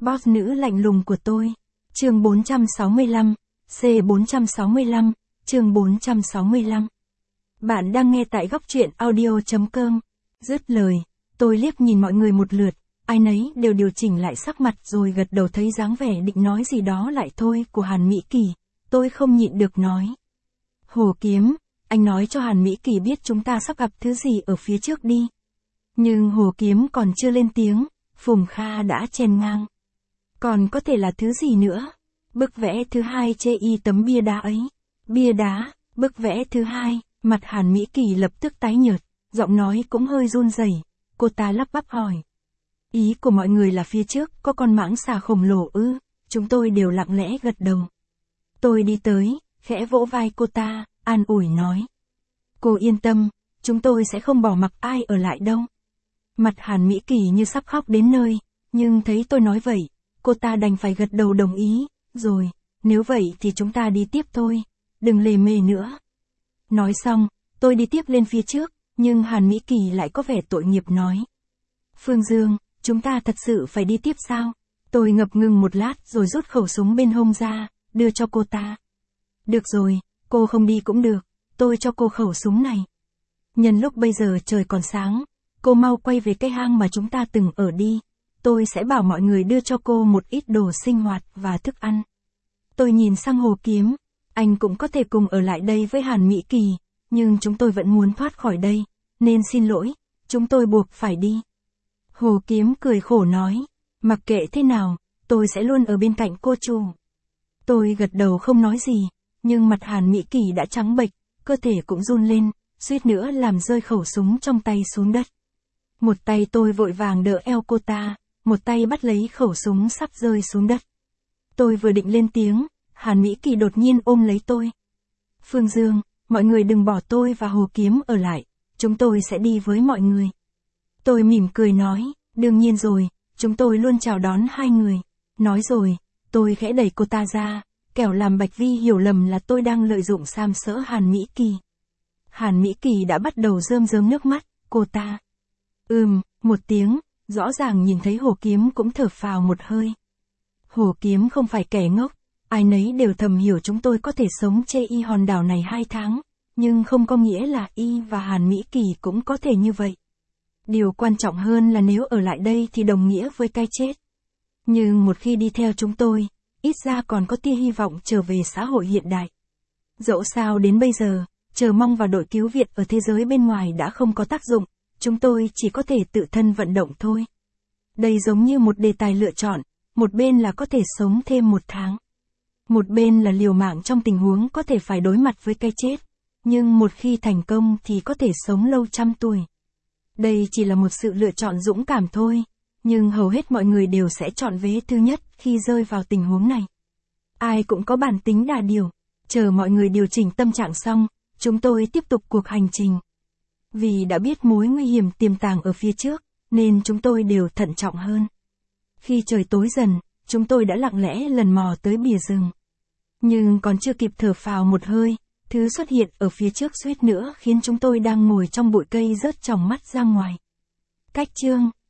Boss nữ lạnh lùng của tôi. Chương 465, C465, chương 465. Bạn đang nghe tại góc truyện audio.com. Dứt lời, tôi liếc nhìn mọi người một lượt, ai nấy đều điều chỉnh lại sắc mặt rồi gật đầu thấy dáng vẻ định nói gì đó lại thôi của Hàn Mỹ Kỳ. Tôi không nhịn được nói. Hồ Kiếm, anh nói cho Hàn Mỹ Kỳ biết chúng ta sắp gặp thứ gì ở phía trước đi. Nhưng Hồ Kiếm còn chưa lên tiếng, Phùng Kha đã chen ngang. Còn có thể là thứ gì nữa? Bức vẽ thứ hai chê y tấm bia đá ấy. Bia đá, bức vẽ thứ hai, mặt Hàn Mỹ Kỳ lập tức tái nhợt, giọng nói cũng hơi run rẩy. Cô ta lắp bắp hỏi. Ý của mọi người là phía trước có con mãng xà khổng lồ ư? Chúng tôi đều lặng lẽ gật đầu. Tôi đi tới, khẽ vỗ vai cô ta, an ủi nói. Cô yên tâm, chúng tôi sẽ không bỏ mặc ai ở lại đâu. Mặt Hàn Mỹ Kỳ như sắp khóc đến nơi, nhưng thấy tôi nói vậy, cô ta đành phải gật đầu đồng ý. Rồi, nếu vậy thì chúng ta đi tiếp thôi, đừng lề mề nữa. Nói xong, tôi đi tiếp lên phía trước, nhưng Hàn Mỹ Kỳ lại có vẻ tội nghiệp nói. Phương Dương, chúng ta thật sự phải đi tiếp sao? Tôi ngập ngừng một lát rồi rút khẩu súng bên hông ra, đưa cho cô ta. Được rồi, cô không đi cũng được, tôi cho cô khẩu súng này. Nhân lúc bây giờ trời còn sáng, cô mau quay về cái hang mà chúng ta từng ở đi. Tôi sẽ bảo mọi người đưa cho cô một ít đồ sinh hoạt và thức ăn. Tôi nhìn sang Hồ Kiếm, anh cũng có thể cùng ở lại đây với Hàn Mỹ Kỳ, nhưng chúng tôi vẫn muốn thoát khỏi đây, nên xin lỗi, chúng tôi buộc phải đi. Hồ Kiếm cười khổ nói, mặc kệ thế nào, tôi sẽ luôn ở bên cạnh cô chủ. Tôi gật đầu không nói gì, nhưng mặt Hàn Mỹ Kỳ đã trắng bệch, cơ thể cũng run lên, suýt nữa làm rơi khẩu súng trong tay xuống đất. Một tay tôi vội vàng đỡ eo cô ta, một tay bắt lấy khẩu súng sắp rơi xuống đất. Tôi vừa định lên tiếng, Hàn Mỹ Kỳ đột nhiên ôm lấy tôi. Phương Dương, mọi người đừng bỏ tôi và Hồ Kiếm ở lại, chúng tôi sẽ đi với mọi người. Tôi mỉm cười nói, đương nhiên rồi, chúng tôi luôn chào đón hai người. Nói rồi, tôi khẽ đẩy cô ta ra, kẻo làm Bạch Vi hiểu lầm là tôi đang lợi dụng sàm sỡ Hàn Mỹ Kỳ. Hàn Mỹ Kỳ đã bắt đầu rơm rớm nước mắt, cô ta. Một tiếng, rõ ràng nhìn thấy Hồ Kiếm cũng thở phào một hơi. Hồ Kiếm không phải kẻ ngốc, ai nấy đều thầm hiểu chúng tôi có thể sống chê y hòn đảo này 2 tháng, nhưng không có nghĩa là y và Hàn Mỹ Kỳ cũng có thể như vậy. Điều quan trọng hơn là nếu ở lại đây thì đồng nghĩa với cái chết. Nhưng một khi đi theo chúng tôi, ít ra còn có tia hy vọng trở về xã hội hiện đại. Dẫu sao đến bây giờ, chờ mong vào đội cứu viện ở thế giới bên ngoài đã không có tác dụng, chúng tôi chỉ có thể tự thân vận động thôi. Đây giống như một đề tài lựa chọn, một bên là có thể sống thêm 1 tháng. Một bên là liều mạng trong tình huống có thể phải đối mặt với cái chết, nhưng một khi thành công thì có thể sống lâu trăm tuổi. Đây chỉ là một sự lựa chọn dũng cảm thôi, nhưng hầu hết mọi người đều sẽ chọn vế thứ nhất khi rơi vào tình huống này. Ai cũng có bản tính đà điểu, chờ mọi người điều chỉnh tâm trạng xong, chúng tôi tiếp tục cuộc hành trình. Vì đã biết mối nguy hiểm tiềm tàng ở phía trước, nên chúng tôi đều thận trọng hơn. Khi trời tối dần, chúng tôi đã lặng lẽ lần mò tới bìa rừng. Nhưng còn chưa kịp thở phào một hơi, thứ xuất hiện ở phía trước suýt nữa khiến chúng tôi đang ngồi trong bụi cây rớt tròng mắt ra ngoài. Cách chương